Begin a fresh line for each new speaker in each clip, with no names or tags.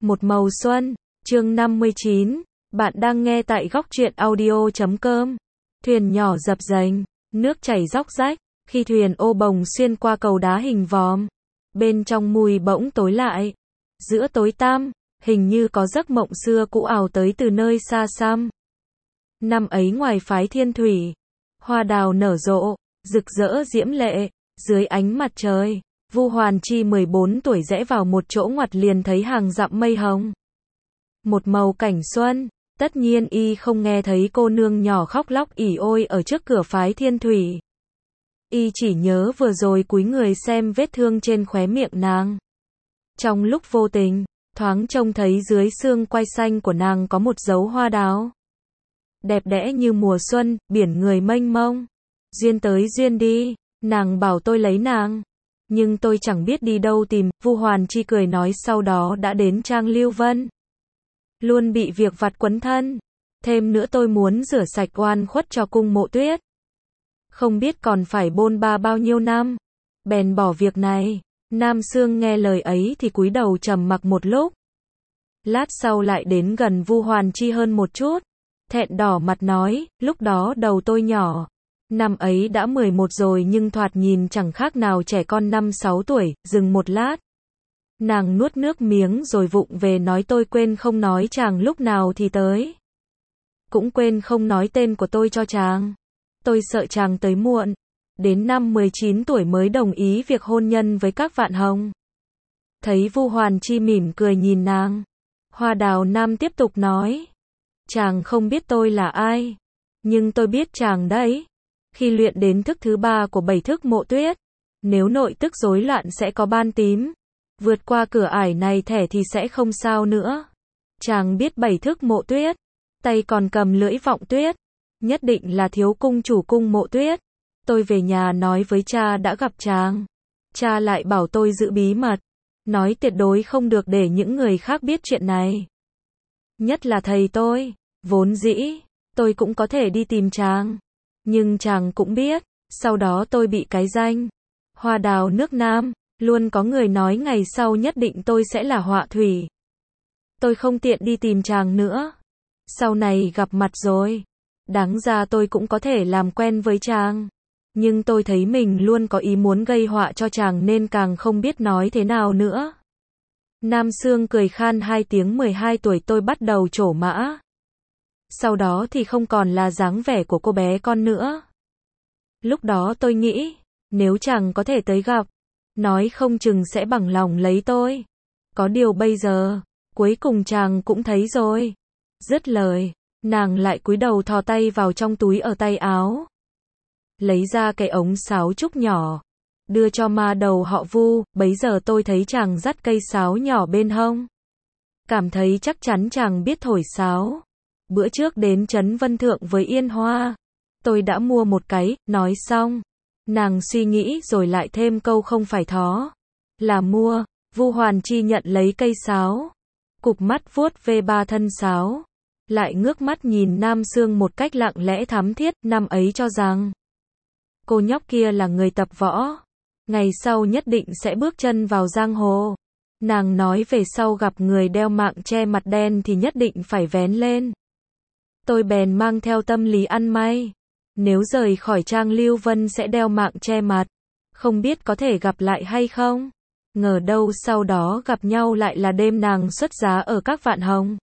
Một màu xuân, chương 59, bạn đang nghe tại góc truyện audio.com. Thuyền nhỏ dập dềnh, nước chảy róc rách, khi thuyền ô bồng xuyên qua cầu đá hình vòm. Bên trong mùi bỗng tối lại. Giữa tối tăm, hình như có giấc mộng xưa cũ ảo tới từ nơi xa xăm. Năm ấy ngoài phái Thiên Thủy, hoa đào nở rộ, rực rỡ diễm lệ, dưới ánh mặt trời. Vu Hoàn Chi 14 tuổi rẽ vào một chỗ ngoặt liền thấy hàng dặm mây hồng. Một màu cảnh xuân, tất nhiên y không nghe thấy cô nương nhỏ khóc lóc ỉ ôi ở trước cửa phái Thiên Thủy. Y chỉ nhớ vừa rồi cúi người xem vết thương trên khóe miệng nàng. Trong lúc vô tình, thoáng trông thấy dưới xương quai xanh của nàng có một dấu hoa đào. Đẹp đẽ như mùa xuân, biển người mênh mông. Duyên tới duyên đi, nàng bảo tôi lấy nàng. Nhưng tôi chẳng biết đi đâu tìm, Vu Hoàn Chi cười nói sau đó đã đến Trang Lưu Vân. Luôn bị việc vặt quấn thân. Thêm nữa tôi muốn rửa sạch oan khuất cho cung Mộ Tuyết. Không biết còn phải bôn ba bao nhiêu năm. Bèn bỏ việc này. Nam Sương nghe lời ấy thì cúi đầu trầm mặc một lúc. Lát sau lại đến gần Vu Hoàn Chi hơn một chút. Thẹn đỏ mặt nói, lúc đó đầu tôi nhỏ. Năm ấy đã 11 rồi nhưng thoạt nhìn chẳng khác nào trẻ con 5-6 tuổi, dừng một lát. Nàng nuốt nước miếng rồi vụng về nói tôi quên không nói chàng lúc nào thì tới. Cũng quên không nói tên của tôi cho chàng. Tôi sợ chàng tới muộn. Đến năm 19 tuổi mới đồng ý việc hôn nhân với các vạn hồng. Thấy Vu Hoàn Chi mỉm cười nhìn nàng. Hoa Đào Nam tiếp tục nói. Chàng không biết tôi là ai. Nhưng tôi biết chàng đấy. Khi luyện đến thức thứ 3 của 7 thức Mộ Tuyết, nếu nội tức rối loạn sẽ có ban tím. Vượt qua cửa ải này thẻ thì sẽ không sao nữa. Chàng biết 7 thức Mộ Tuyết, tay còn cầm lưỡi vọng tuyết, nhất định là thiếu cung chủ cung Mộ Tuyết. Tôi về nhà nói với cha đã gặp chàng. Cha lại bảo tôi giữ bí mật, nói tuyệt đối không được để những người khác biết chuyện này. Nhất là thầy tôi, vốn dĩ, tôi cũng có thể đi tìm chàng. Nhưng chàng cũng biết, sau đó tôi bị cái danh Hoa Đào nước Nam, luôn có người nói ngày sau nhất định tôi sẽ là họa thủy. Tôi không tiện đi tìm chàng nữa. Sau này gặp mặt rồi, đáng ra tôi cũng có thể làm quen với chàng. Nhưng tôi thấy mình luôn có ý muốn gây họa cho chàng nên càng không biết nói thế nào nữa. Nam Sương cười khan 2 tiếng 12 tuổi tôi bắt đầu trổ mã. Sau đó thì không còn là dáng vẻ của cô bé con nữa. Lúc đó tôi nghĩ, nếu chàng có thể tới gặp, nói không chừng sẽ bằng lòng lấy tôi. Có điều bây giờ, cuối cùng chàng cũng thấy rồi. Dứt lời, nàng lại cúi đầu thò tay vào trong túi ở tay áo. Lấy ra cái ống sáo trúc nhỏ, đưa cho ma đầu họ Vu, bấy giờ tôi thấy chàng dắt cây sáo nhỏ bên hông. Cảm thấy chắc chắn chàng biết thổi sáo. Bữa trước đến Trấn Vân Thượng với Yên Hoa, tôi đã mua một cái, nói xong. Nàng suy nghĩ rồi lại thêm câu không phải thó, là mua. Vu Hoàn Chi nhận lấy cây sáo, cụp mắt vuốt về 3 thân sáo, lại ngước mắt nhìn Nam Sương một cách lặng lẽ thắm thiết, năm ấy cho rằng cô nhóc kia là người tập võ, ngày sau nhất định sẽ bước chân vào giang hồ. Nàng nói về sau gặp người đeo mạng che mặt đen thì nhất định phải vén lên. Tôi bèn mang theo tâm lý ăn may. Nếu rời khỏi Trang Lưu Vân sẽ đeo mạng che mặt. Không biết có thể gặp lại hay không. Ngờ đâu sau đó gặp nhau lại là đêm nàng xuất giá ở các vạn hồng.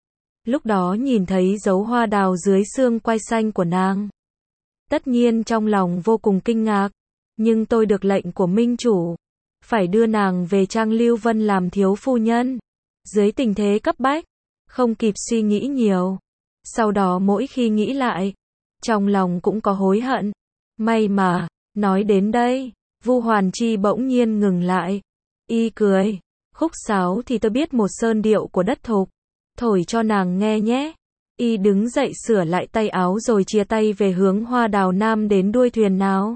Lúc đó nhìn thấy dấu hoa đào dưới xương quai xanh của nàng. Tất nhiên trong lòng vô cùng kinh ngạc. Nhưng tôi được lệnh của minh chủ. Phải đưa nàng về Trang Lưu Vân làm thiếu phu nhân. Dưới tình thế cấp bách. Không kịp suy nghĩ nhiều. Sau đó mỗi khi nghĩ lại, trong lòng cũng có hối hận. May mà, nói đến đây, Vu Hoàn Chi bỗng nhiên ngừng lại. Y cười, khúc sáo thì tôi biết một sơn điệu của đất thục. Thổi cho nàng nghe nhé. Y đứng dậy sửa lại tay áo rồi chia tay về hướng Hoa Đào Nam đến đuôi thuyền nào.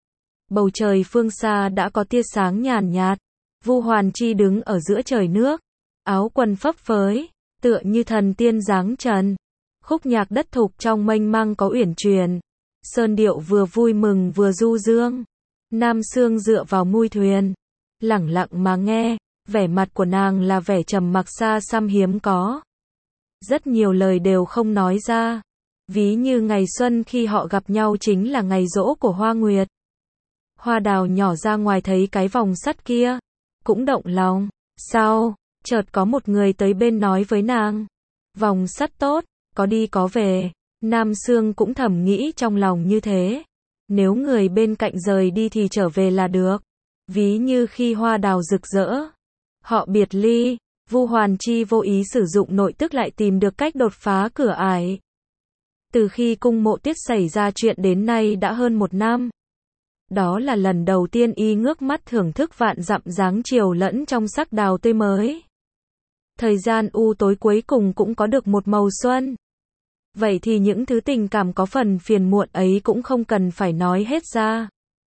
Bầu trời phương xa đã có tia sáng nhàn nhạt. Vu Hoàn Chi đứng ở giữa trời nước, áo quần phấp phới, tựa như thần tiên dáng trần. Khúc nhạc đất thục trong mênh mang có uyển chuyển. Sơn điệu vừa vui mừng vừa du dương. Nam Sương dựa vào mui thuyền, lẳng lặng mà nghe. Vẻ mặt của nàng là vẻ trầm mặc xa xăm hiếm có. Rất nhiều lời đều không nói ra. Ví như ngày xuân khi họ gặp nhau chính là ngày giỗ của Hoa Nguyệt. Hoa Đào nhỏ ra ngoài thấy cái vòng sắt kia, cũng động lòng. Sau, chợt có một người tới bên nói với nàng. Vòng sắt tốt, có đi có về. Nam Xương cũng thầm nghĩ trong lòng như thế. Nếu người bên cạnh rời đi thì trở về là được. Ví như khi Hoa Đào rực rỡ, họ biệt ly, Vu Hoàn Chi vô ý sử dụng nội tức lại tìm được cách đột phá cửa ải. Từ khi cung Mộ Tiết xảy ra chuyện đến nay đã hơn 1 năm. Đó là lần đầu tiên y ngước mắt thưởng thức vạn dặm dáng chiều lẫn trong sắc đào tươi mới. Thời gian u tối cuối cùng cũng có được một màu xuân. Vậy thì những thứ tình cảm có phần phiền muộn ấy cũng không cần phải nói hết ra.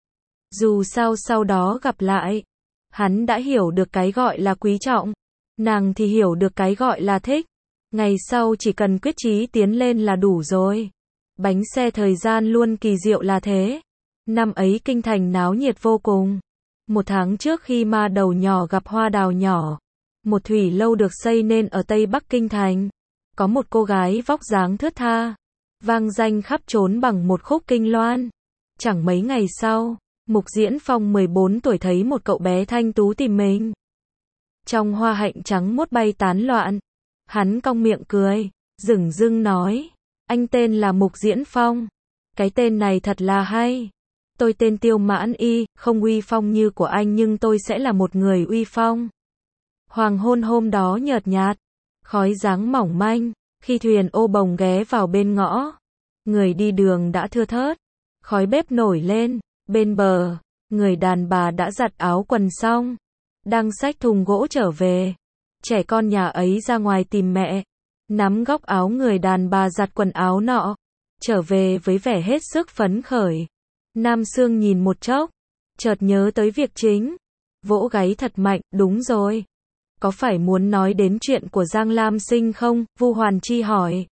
Dù sao sau đó gặp lại, hắn đã hiểu được cái gọi là quý trọng, nàng thì hiểu được cái gọi là thích. Ngày sau chỉ cần quyết chí tiến lên là đủ rồi. Bánh xe thời gian luôn kỳ diệu là thế. Năm ấy kinh thành náo nhiệt vô cùng. 1 tháng trước khi Ma Đầu nhỏ gặp Hoa Đào nhỏ, một thủy lâu được xây nên ở Tây Bắc kinh thành. Có một cô gái vóc dáng thướt tha, vang danh khắp trốn bằng một khúc kinh loan. Chẳng mấy ngày sau, Mục Diễn Phong 14 tuổi thấy một cậu bé thanh tú tìm mình. Trong hoa hạnh trắng mốt bay tán loạn, hắn cong miệng cười, dửng dưng nói, anh tên là Mục Diễn Phong. Cái tên này thật là hay. Tôi tên Tiêu Mãn Y, không uy phong như của anh nhưng tôi sẽ là một người uy phong. Hoàng hôn hôm đó nhợt nhạt, khói dáng mỏng manh, khi thuyền ô bồng ghé vào bên ngõ, người đi đường đã thưa thớt, khói bếp nổi lên, bên bờ, người đàn bà đã giặt áo quần xong, đang xách thùng gỗ trở về. Trẻ con nhà ấy ra ngoài tìm mẹ, nắm góc áo người đàn bà giặt quần áo nọ, trở về với vẻ hết sức phấn khởi. Nam Xương nhìn một chốc, chợt nhớ tới việc chính, vỗ gáy thật mạnh, đúng rồi. Có phải muốn nói đến chuyện của Giang Lam Sinh không? Vu Hoàn Chi hỏi.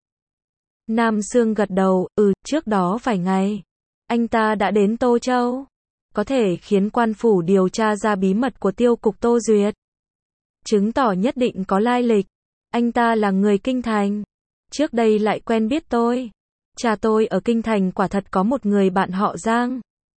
Nam Xương gật đầu, trước đó vài ngày, anh ta đã đến Tô Châu. Có thể khiến quan phủ điều tra ra bí mật của tiêu cục Tô Duyệt. Chứng tỏ nhất định có lai lịch. Anh ta là người kinh thành. Trước đây lại quen biết tôi. Cha tôi ở kinh thành quả thật có một người bạn họ Giang.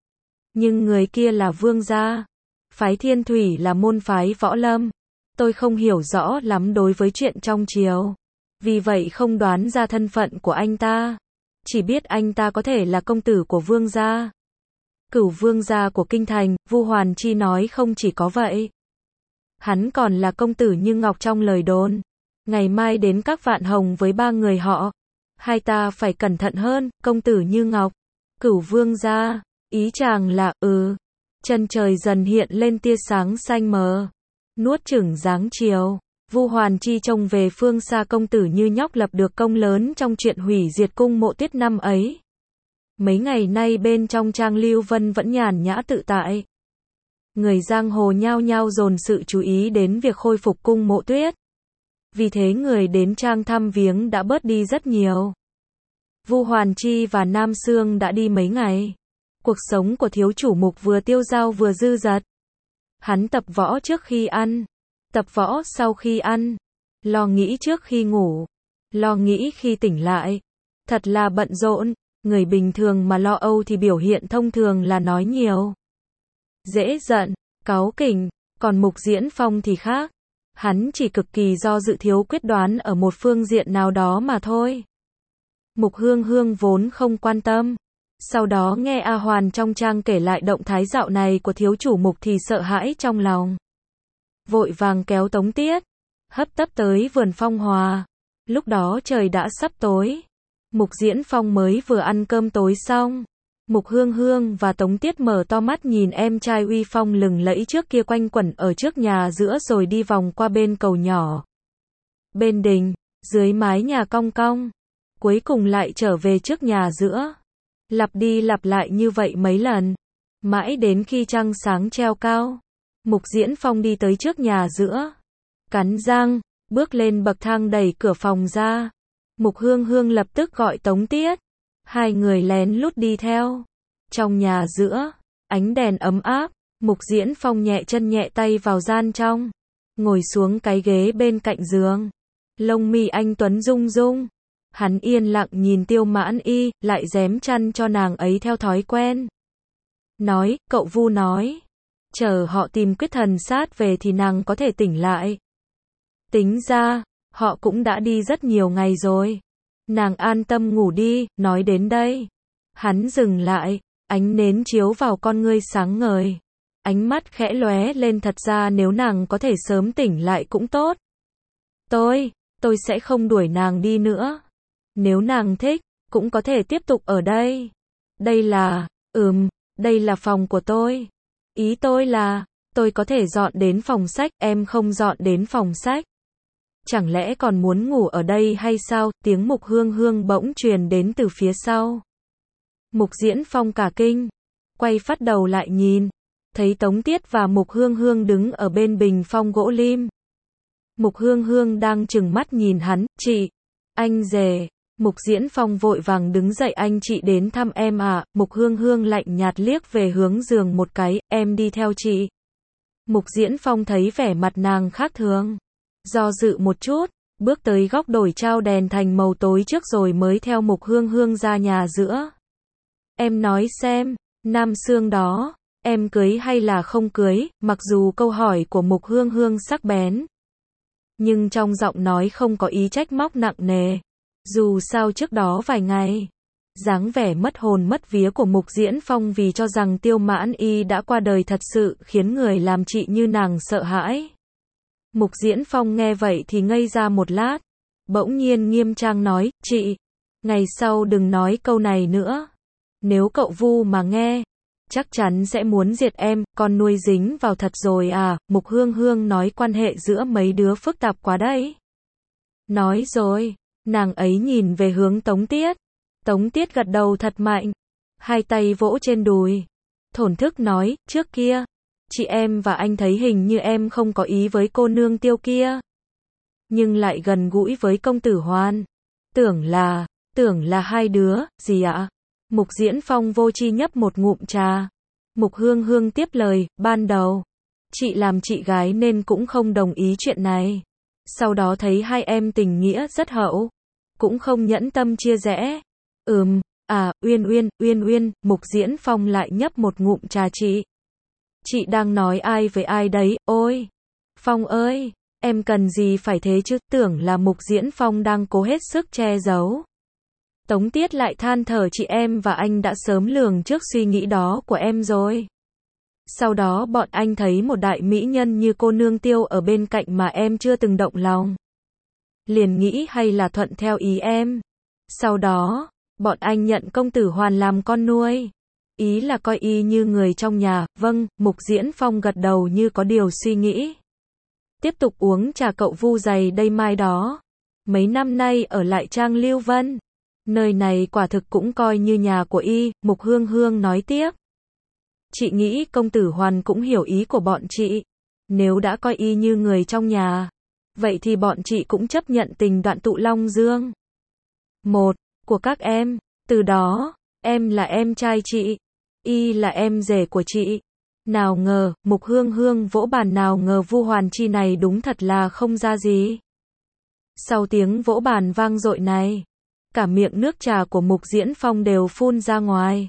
Nhưng người kia là vương gia. Phái Thiên Thủy là môn phái võ lâm. Tôi không hiểu rõ lắm đối với chuyện trong triều. Vì vậy không đoán ra thân phận của anh ta. Chỉ biết anh ta có thể là công tử của vương gia. Cửu vương gia của kinh thành, Vu Hoàn Chi nói không chỉ có vậy. Hắn còn là công tử như ngọc trong lời đồn. Ngày mai đến các Vạn Hồng với 3 người họ. Hai ta phải cẩn thận hơn, công tử như ngọc. Cửu vương gia, ý chàng là, Chân trời dần hiện lên tia sáng xanh mờ. Nuốt chửng dáng chiều. Vu Hoàn Chi trông về phương xa công tử như nhóc lập được công lớn trong chuyện hủy diệt cung Mộ Tiết năm ấy. Mấy ngày nay bên trong trang Lưu Vân vẫn nhàn nhã tự tại. Người giang hồ nhao nhao dồn sự chú ý đến việc khôi phục cung Mộ Tuyết. Vì thế người đến trang thăm viếng đã bớt đi rất nhiều. Vu Hoàn Chi và Nam Xương đã đi mấy ngày. Cuộc sống của thiếu chủ Mục vừa tiêu dao vừa dư dật. Hắn tập võ trước khi ăn, tập võ sau khi ăn, lo nghĩ trước khi ngủ, lo nghĩ khi tỉnh lại. Thật là bận rộn. Người bình thường mà lo âu thì biểu hiện thông thường là nói nhiều, dễ giận, cáu kỉnh, còn Mục Diễn Phong thì khác. Hắn chỉ cực kỳ do dự thiếu quyết đoán ở một phương diện nào đó mà thôi. Mục Hương Hương vốn không quan tâm. Sau đó nghe A Hoàn trong trang kể lại động thái dạo này của thiếu chủ Mục thì sợ hãi trong lòng. Vội vàng kéo Tống Tiết, hấp tấp tới vườn Phong Hòa. Lúc đó trời đã sắp tối. Mục Diễn Phong mới vừa ăn cơm tối xong. Mục Hương Hương và Tống Tiết mở to mắt nhìn em trai uy phong lừng lẫy trước kia quanh quẩn ở trước nhà giữa rồi đi vòng qua bên cầu nhỏ. Bên đình, dưới mái nhà cong cong. Cuối cùng lại trở về trước nhà giữa. Lặp đi lặp lại như vậy mấy lần. Mãi đến khi trăng sáng treo cao. Mục Diễn Phong đi tới trước nhà giữa. Cắn răng, bước lên bậc thang đẩy cửa phòng ra. Mục Hương Hương lập tức gọi Tống Tiết. Hai người lén lút đi theo. Trong nhà giữa, ánh đèn ấm áp, Mục Diễn Phong nhẹ chân nhẹ tay vào gian trong. ngồi xuống cái ghế bên cạnh giường. Lông mi anh tuấn rung rung. Hắn yên lặng nhìn Tiêu Mãn Y, lại rém chăn cho nàng ấy theo thói quen. Nói, cậu Vu nói, chờ họ tìm Quyết Thần Sát về thì nàng có thể tỉnh lại. Tính ra, họ cũng đã đi rất nhiều ngày rồi. Nàng an tâm ngủ đi, nói đến đây. Hắn dừng lại, ánh nến chiếu vào con ngươi sáng ngời. Ánh mắt khẽ lóe lên, thật ra nếu nàng có thể sớm tỉnh lại cũng tốt. Tôi sẽ không đuổi nàng đi nữa. Nếu nàng thích, cũng có thể tiếp tục ở đây. Đây là phòng của tôi. Ý tôi là, tôi có thể dọn đến phòng sách, em không dọn đến phòng sách. Chẳng lẽ còn muốn ngủ ở đây hay sao? Tiếng Mục Hương Hương bỗng truyền đến từ phía sau. Mục Diễn Phong cả kinh, quay phát đầu lại nhìn, thấy Tống Tiết và Mục Hương Hương đứng ở bên bình phong gỗ lim. Mục Hương Hương đang trừng mắt nhìn hắn, chị, anh rể. Mục Diễn Phong vội vàng đứng dậy, anh chị đến thăm em à? Mục Hương Hương lạnh nhạt liếc về hướng giường một cái, em đi theo chị. Mục Diễn Phong thấy vẻ mặt nàng khác thường, do dự một chút, bước tới góc đổi trao đèn thành màu tối trước rồi mới theo Mục Hương Hương ra nhà giữa. Em nói xem, Nam Sương đó, em cưới hay là không cưới? Mặc dù câu hỏi của Mục Hương Hương sắc bén, nhưng trong giọng nói không có ý trách móc nặng nề. Dù sao trước đó vài ngày, dáng vẻ mất hồn mất vía của Mục Diễn Phong vì cho rằng Tiêu Mãn Y đã qua đời thật sự khiến người làm chị như nàng sợ hãi. Mục Diễn Phong nghe vậy thì ngây ra một lát, bỗng nhiên nghiêm trang nói, chị, ngày sau đừng nói câu này nữa. Nếu cậu Vu mà nghe, chắc chắn sẽ muốn diệt em, con nuôi dính vào thật rồi à? Mục Hương Hương nói quan hệ giữa mấy đứa phức tạp quá đấy. Nói rồi. Nàng ấy nhìn về hướng Tống Tiết. Tống Tiết gật đầu thật mạnh, hai tay vỗ trên đùi, thổn thức nói, trước kia, chị em và anh thấy hình như em không có ý với cô nương Tiêu kia, nhưng lại gần gũi với công tử Hoan. Tưởng là hai đứa, gì ạ? Mục Diễn Phong vô tri nhấp một ngụm trà. Mục Hương Hương tiếp lời, ban đầu, chị làm chị gái nên cũng không đồng ý chuyện này. Sau đó thấy hai em tình nghĩa rất hậu, cũng không nhẫn tâm chia rẽ. Uyên, Mục Diễn Phong lại nhấp một ngụm trà. Chị đang nói ai với ai đấy? Ôi, Phong ơi, em cần gì phải thế chứ? Tưởng là Mục Diễn Phong đang cố hết sức che giấu. Tống Tiết lại than thở, chị em và anh đã sớm lường trước suy nghĩ đó của em rồi. Sau đó bọn anh thấy một đại mỹ nhân như cô nương Tiêu ở bên cạnh mà em chưa từng động lòng, liền nghĩ hay là thuận theo ý em. Sau đó, bọn anh nhận công tử Hoàn làm con nuôi. Ý là coi y như người trong nhà. Vâng, Mục Diễn Phong gật đầu như có điều suy nghĩ. Tiếp tục uống trà. Cậu Vu dày đây mai đó. Mấy năm nay ở lại Trang Lưu Vân. Nơi này quả thực cũng coi như nhà của y. Mục Hương Hương nói tiếp. Chị nghĩ công tử Hoàn cũng hiểu ý của bọn chị. Nếu đã coi y như người trong nhà, vậy thì bọn chị cũng chấp nhận tình đoạn tụ Long Dương. Một của các em, từ đó, em là em trai chị, y là em rể của chị. Nào ngờ, Mục Hương Hương vỗ bàn, nào ngờ Vu Hoàn chi này đúng thật là không ra gì. Sau tiếng vỗ bàn vang dội này, cả miệng nước trà của Mục Diễn Phong đều phun ra ngoài.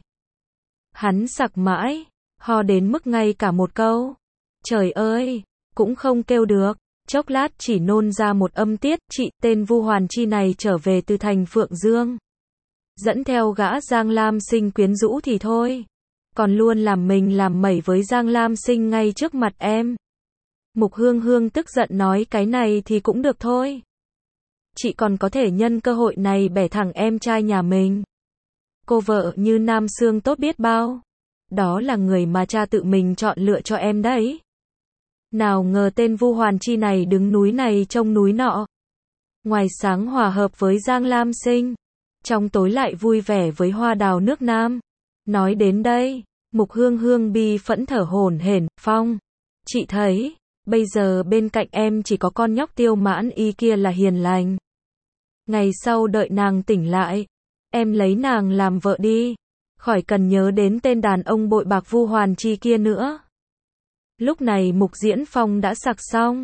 Hắn sặc mãi, ho đến mức ngay cả một câu, trời ơi, cũng không kêu được. Chốc lát chỉ nôn ra một âm tiết, chị, tên Vu Hoàn chi này trở về từ thành Phượng Dương, dẫn theo gã Giang Lam Sinh quyến rũ thì thôi, còn luôn làm mình làm mẩy với Giang Lam Sinh ngay trước mặt em. Mục Hương Hương tức giận nói, cái này thì cũng được thôi. Chị còn có thể nhân cơ hội này bẻ thẳng em trai nhà mình. Cô vợ như Nam Sương tốt biết bao. Đó là người mà cha tự mình chọn lựa cho em đấy. Nào ngờ tên Vu Hoàn chi này đứng núi này trông núi nọ. Ngoài sáng hòa hợp với Giang Lam Sinh, trong tối lại vui vẻ với Hoa Đào nước Nam. Nói đến đây, Mục Hương Hương bi phẫn thở hổn hển, Phong, chị thấy, bây giờ bên cạnh em chỉ có con nhóc Tiêu Mãn Y kia là hiền lành. Ngày sau đợi nàng tỉnh lại, em lấy nàng làm vợ đi, khỏi cần nhớ đến tên đàn ông bội bạc Vu Hoàn chi kia nữa. Lúc này Mục Diễn Phong đã sặc xong,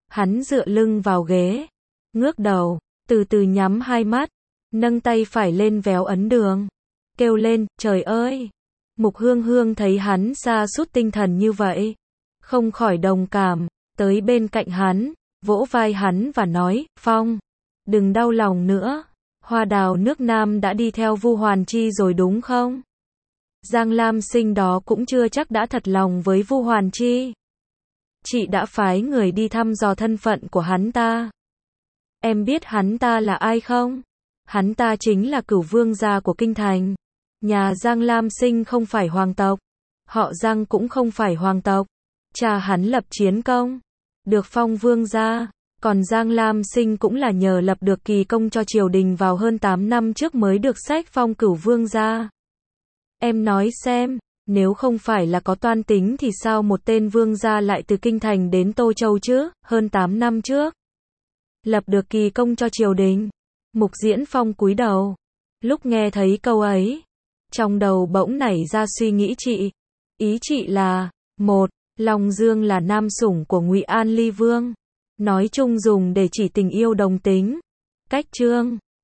Hắn dựa lưng vào ghế, ngước đầu, từ từ nhắm hai mắt, nâng tay phải lên véo ấn đường, kêu lên, trời ơi! Mục Hương Hương thấy hắn sa sút tinh thần như vậy, không khỏi đồng cảm, tới bên cạnh hắn, vỗ vai hắn và nói, Phong, đừng đau lòng nữa, Hoa Đào nước Nam đã đi theo Vu Hoàn Chi rồi đúng không? Giang Lam Sinh đó cũng chưa chắc đã thật lòng với Vu Hoàn Chi. Chị đã phái người đi thăm dò thân phận của hắn ta. Em biết hắn ta là ai không? Hắn ta chính là cửu vương gia của kinh thành. Nhà Giang Lam Sinh không phải hoàng tộc, họ Giang cũng không phải hoàng tộc. Cha hắn lập chiến công, được phong vương gia, còn Giang Lam Sinh cũng là nhờ lập được kỳ công cho triều đình vào hơn 8 năm trước mới được sách phong cửu vương gia. Em nói xem, nếu không phải là có toan tính thì sao một tên vương gia lại từ kinh thành đến Tô Châu chứ, hơn 8 năm trước. Lập được kỳ công cho triều đình. Mục Diễn Phong cúi đầu. Lúc nghe thấy câu ấy, trong đầu bỗng nảy ra suy nghĩ chị. Ý chị là, 1. Long Dương là nam sủng của Ngụy An Ly Vương. Nói chung dùng để chỉ tình yêu đồng tính. Cách chương